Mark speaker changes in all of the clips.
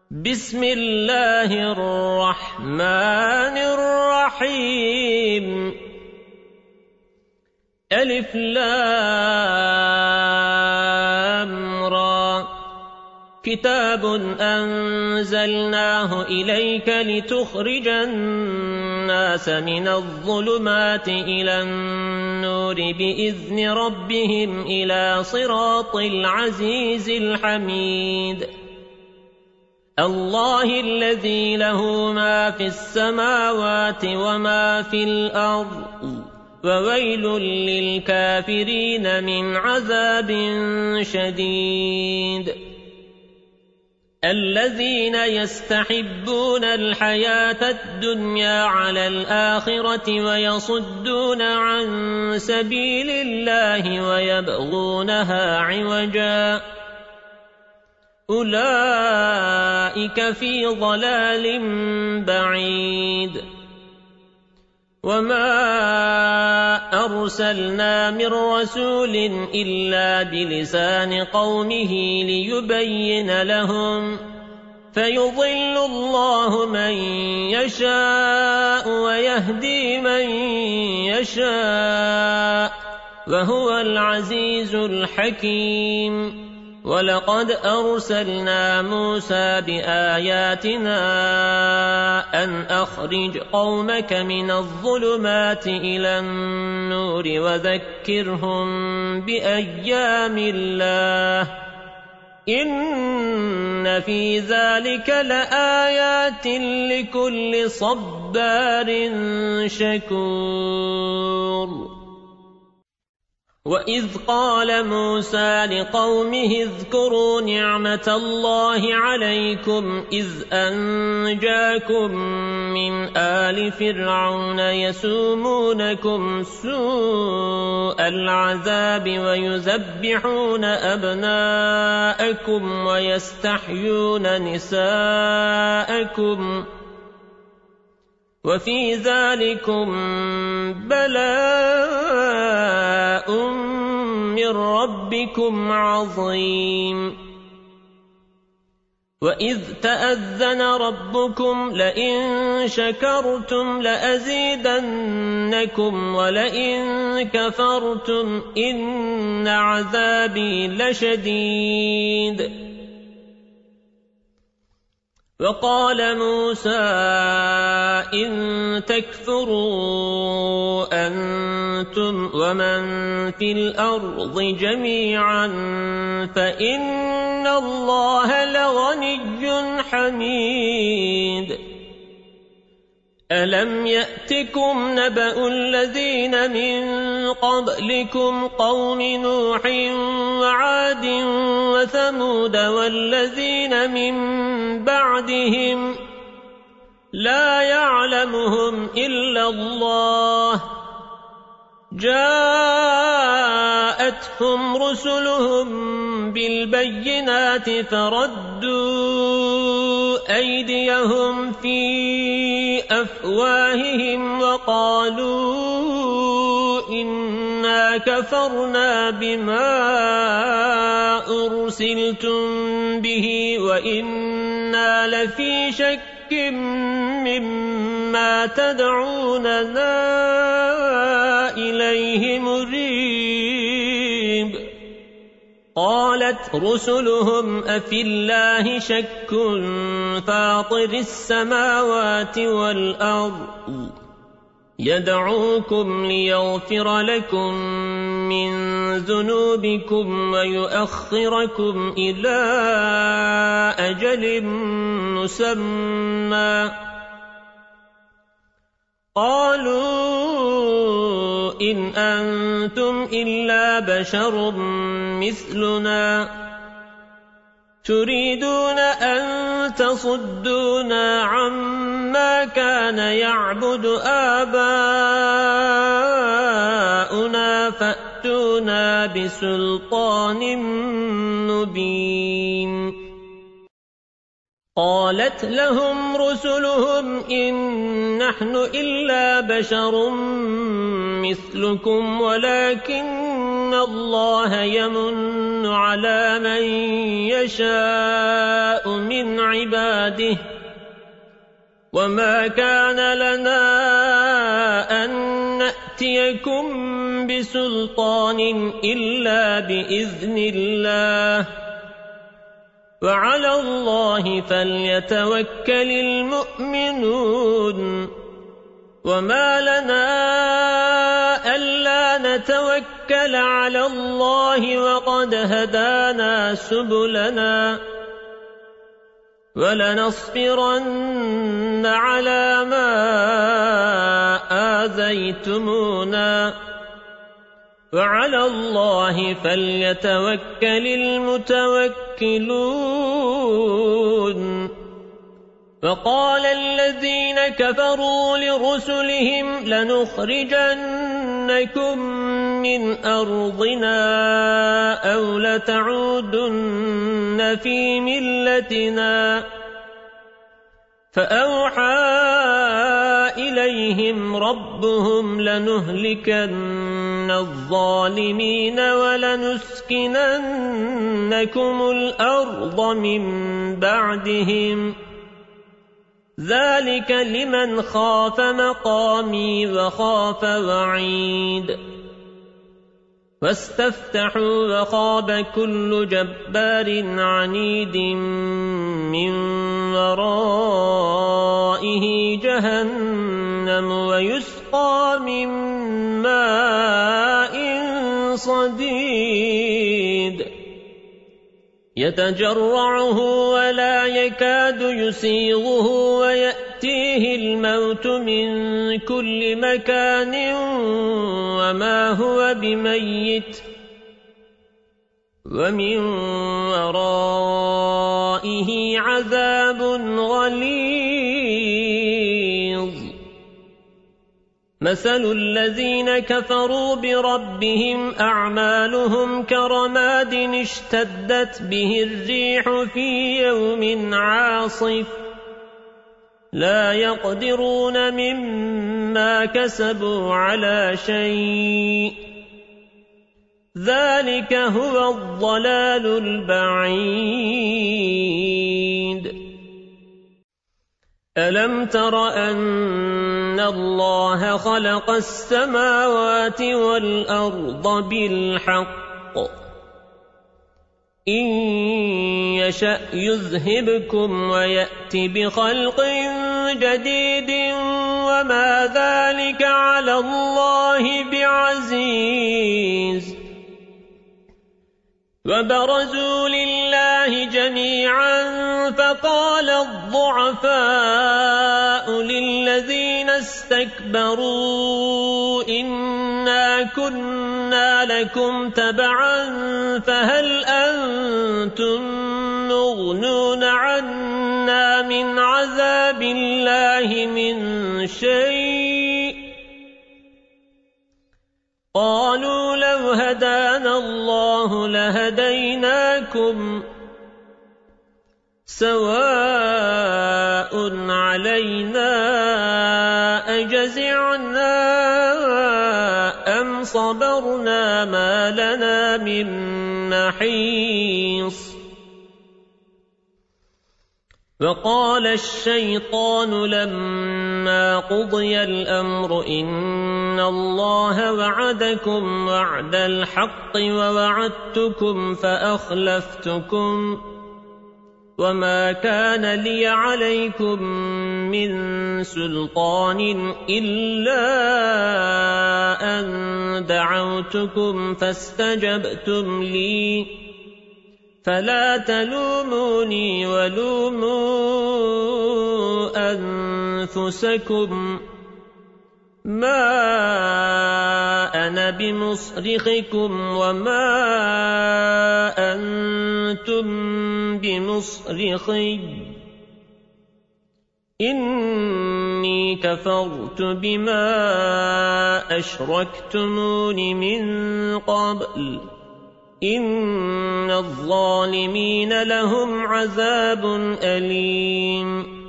Speaker 1: بسم الله الرحمن الرحيم ألف لام را كتاب أنزلناه إليك لتخرج الناس من الظلمات إلى النور بإذن ربهم إلى صراط العزيز الحميد الله الذي له ما في السماوات وما في الأرض وويل للكافرين من عذاب شديد الذين يستحبون الحياة الدنيا على الآخرة ويصدون عن سبيل الله ويبغونها عوجا أولئك في ضلال بعيد وما أرسلنا من رسول إلا بلسان قومه ليبين لهم فيضل الله من يشاء ويهدي من يشاء وهو العزيز الحكيم ولقد أرسلنا موسى بآياتنا أن أخرج قومك من الظلمات إلى النور وذكرهم بأيام الله إن في ذلك لآيات لكل صبار شكور وإذ قال موسى لقومه اذكروا نعمة الله عليكم إذ أنجاكم من آل فرعون يسومونكم سوء العذاب ويذبحون أبناءكم ويستحيون نساءكم وفي ذلكم بلاء من ربكم عظيم وإذ تأذن ربكم لئن شكرتم لأزيدنكم ولئن كفرتم إن عذابي لشديد وقال موسى إن تكفروا أنتم ومن في الأرض جميعا فإن الله لغني حميد ألم يأتكم نبأ الذين من قبلكم قوم نوح وعاد وثمود والذين من بعدهم لا يعلمهم إلا الله جاءتهم رسلهم بالبينات فردوا أيديهم في أفواههم وقالوا إنا كفرنا بما أرسلتم به وإنا لفي شك مما تدعوننا إليه مريب قالت رسلهم أفي الله شك فاطر السماوات والأرض يدعوكم ليغفر لكم من ذنوبكم ويؤخركم إلى أجل مسمى قالوا إن أنتم إلا بشر مثلنا تريدون أن تصدونا عما كان يعبد آباؤنا فأتونا بسلطان مبين قالت لهم رسلهم إن نحن إلا بشر مثلكم ولكن الله يمن على من يشاء من عباده وما كان لنا أن نأتيكم بسلطان إلا بإذن الله وعلى الله فليتوكل المؤمنون وما لنا ألا نتوكل على الله وقد هدانا سبلنا ولنصبرن على ما آذيتمونا وعلى الله فليتوكل المتوكلون وقال الذين كفروا لرسلهم لنخرجنكم من أرضنا أو لتعودن في ملتنا فأوحى إليهم ربهم لنهلكن الظالمين ولنسكننكم الأرض من بعدهم ذلك لمن خاف مقامي وخاف وعيد واستفتحوا وخاب كل جبار عنيد من ورائه جهنم ويسقى من ماء صديد يتجرعه ولا يكاد يسيغه ويأتيه الموت من كل مكان وما هو بميت ومن ورائه عذاب غليظ مثل الذين كفروا بربهم أعمالهم كرماد اشتدت به الريح في يوم عاصف لا يقدرون مما كسبوا على شيء ذلك هو الضلال البعيد ألم تر أن الله خلق السماوات والأرض بالحق إن يشأ يذهبكم ويأت بخلق جديد وما ذلك على الله بعزيز وبرزوا لله جميعا فقال الضعفاء للذين استكبروا إنا كنا لكم تبعا فهل أنتم مغنون عنا من عذاب الله من شيء قالوا لو هدانا الله لهديناكم سواء علينا أجزعنا أم صبرنا ما لنا من محيص وقال الشيطان لما قضي الأمر إن الله وعدكم وعد الحق ووعدتكم فأخلفتكم وما كان لي عليكم من سلطان إلا أن دعوتكم فاستجبتم لي فلا تلوموني ولوموا أنفسكم ما أنا بمصرخكم وما أنتم بمصرخي إني كفرت بما أشركتمون من قبل إن الظالمين لهم عذاب أليم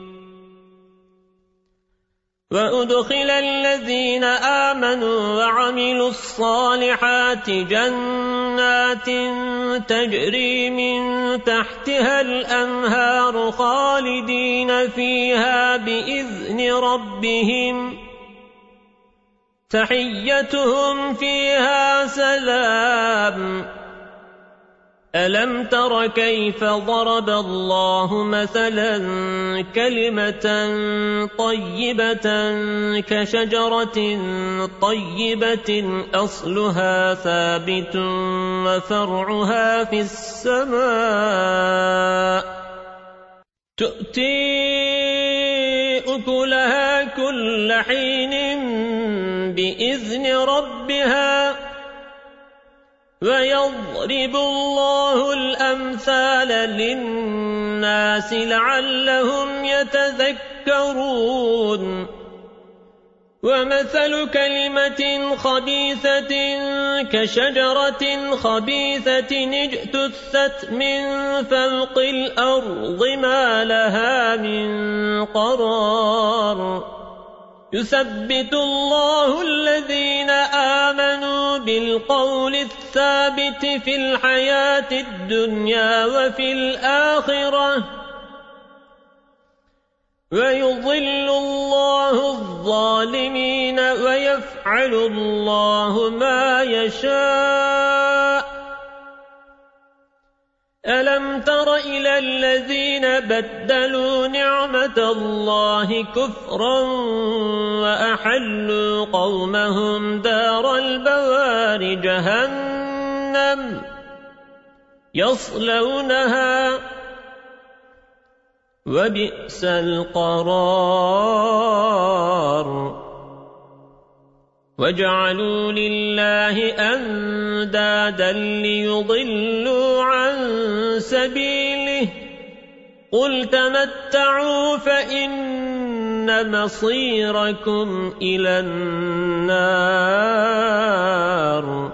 Speaker 1: وأدخل الذين آمنوا وعملوا الصالحات جنات تجري من تحتها الأنهار خالدين فيها بإذن ربهم تحيتهم فيها سلام ألم تر كيف ضرب الله مثلا كلمة طيبة كشجرة طيبة أصلها ثابت وفرعها في السماء تؤتي أكلها كل حين بإذن ربها ويضرب الله الأمثال للناس لعلهم يتذكرون ومثل كلمة خبيثة كشجرة خبيثة اجتثت من فوق الأرض ما لها من قرار يثبت الله الذين آمنوا بالقول الثابت في الحياة الدنيا وفي الآخرة ويضل الله الظالمين ويفعل الله ما يشاء ألم تر إلى الذين بدلوا نعمة الله كفرا وأحلوا قومهم دار البوار جهنم يصلونها وبئس القرار وجعلوا لله أندادا ليضلوا عن سبيله قل تمتعوا فإن مصيركم إلى النار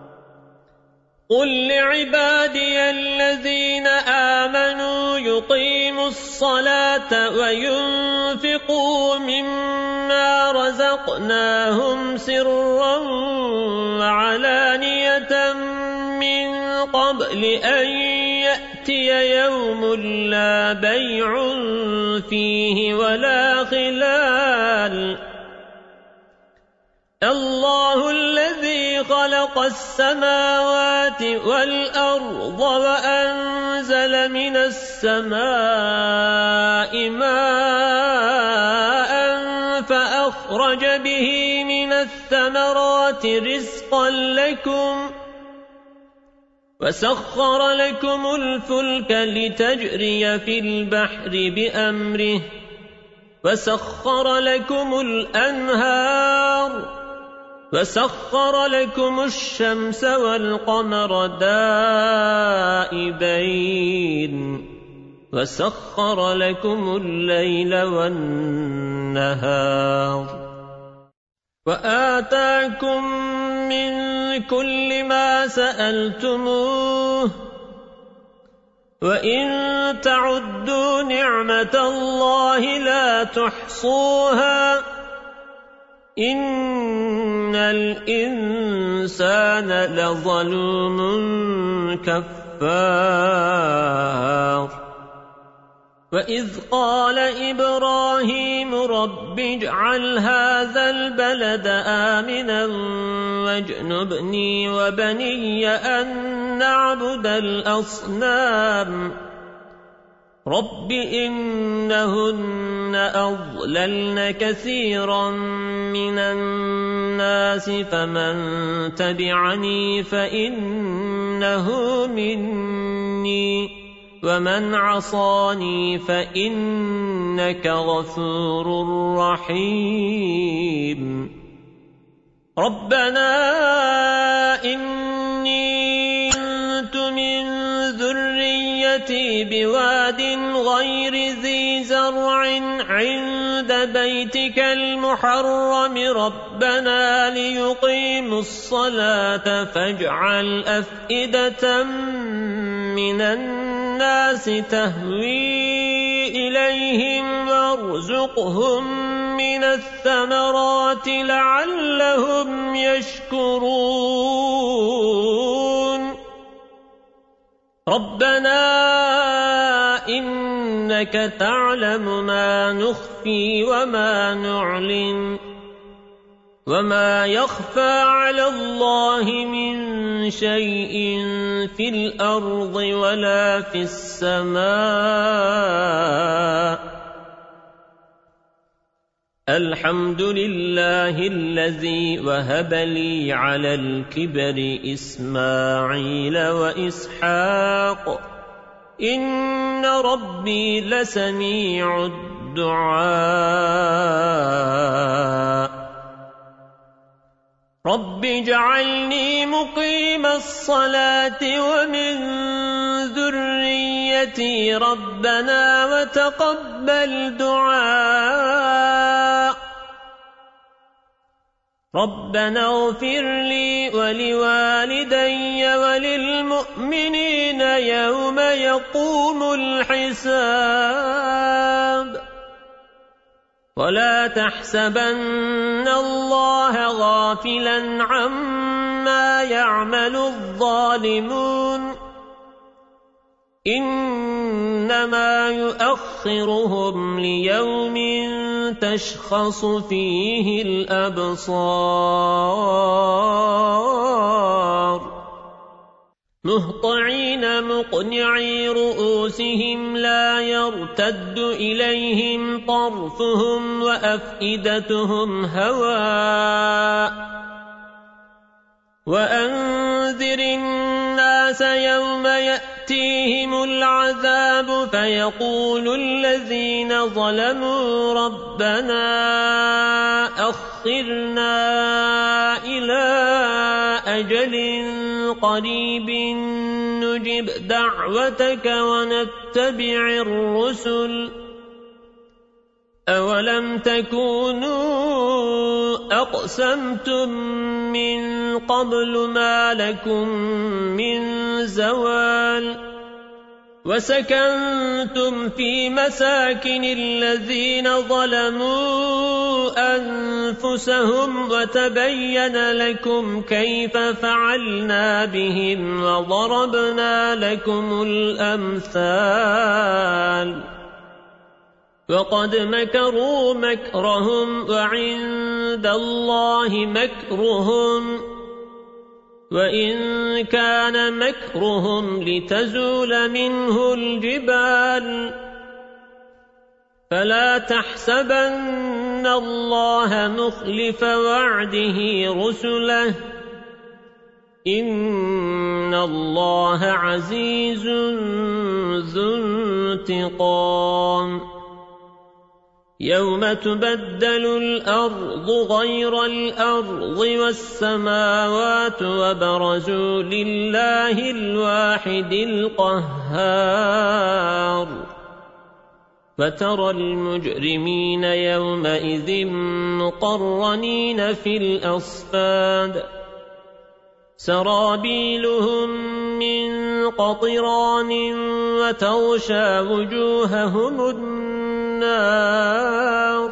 Speaker 1: قل لعبادي الذين آمنوا يقيموا الصلاة وينفقوا مما رزقناهم سرا وعلانية من قبل أن يأتي يوم لا بيع فيه ولا خلال الله الذي خلق السماوات والأرض وأنزل من السماء ماء فأخرج به من الثمرات رزقا لكم وسخر لكم الفلك لتجري في البحر بأمره وسخر لكم الأنهار وسخر لكم الشمس والقمر دائبين وسخر لكم الليل والنهار وآتاكم من كل ما سألتموه وإن تعدوا نعمة الله لا تحصوها إن الإنسان لظلوم كفار وإذ قال إبراهيم رب اجعل هذا البلد آمنا واجنبني وبني أن نعبد الأصنام رب إنهن أضللن كثيرا من الناس فمن تبعني فإنه مني ومن عصاني فإنك غفور رحيم ربنا إني كنت من ذريتي بواد غير ذي زرع عند عند بيتك المحرم ربنا ليقيموا الصلاة فاجعل أفئدة من الناس تهوي إليهم وارزقهم من الثمرات لعلهم يشكرون ربنا إنك تعلم ما نخفي وما نعلن وما يخفى على الله من شيء في الأرض ولا في السماء الحمد لله الذي وهب لي على الكبر إسماعيل وإسحاق إن ربي لسميع الدعاء رب اجعلني مقيم الصلاة ومن ذريتي ربنا وتقبل دعاء ربنا اغفر لي ولوالدي وللمؤمنين يوم يقوم الحساب ولا تحسبن الله غافلا عما يعمل الظالمون إنما يؤخرهم ليوم تشخص فيه الأبصار مهطعين مقنعي رؤوسهم لا يرتد إليهم طرفهم وأفئدتهم هواء وأنذر الناس يوم يأتيهم العذاب فيقول الذين ظلموا ربنا أخرنا إلى أجل قريب نجب دعوتك ونتبع الرسل أولم تكونوا أقسمتم من قبل ما لكم من زوال وسكنتم في مساكن الذين ظلموا أنفسهم وتبين لكم كيف فعلنا بهم وضربنا لكم الأمثال وقد مكروا مكرهم وعند الله مكرهم وإن كان مكرهم لتزول منه الجبال فلا تحسبن الله مخلف وعده رسله إن الله عزيز ذو انتقام يوم تبدل الأرض غير الأرض والسماوات وبرزوا لله الواحد القهار فترى المجرمين يومئذ مقرنين في الأصفاد سرابيلهم من قطران وتغشى وجوههم النار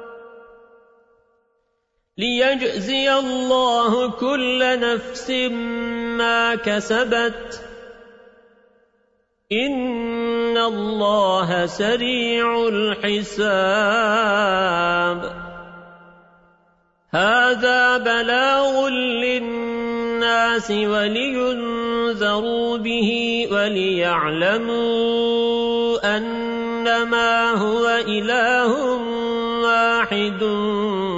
Speaker 1: ليجزي الله كل نفس ما كسبت إن الله سريع الحساب هذا بلاغ للناس ولينذروا به وليعلموا أنما هو إله واحد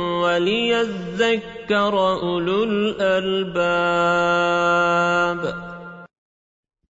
Speaker 1: وليذكر أولو الألباب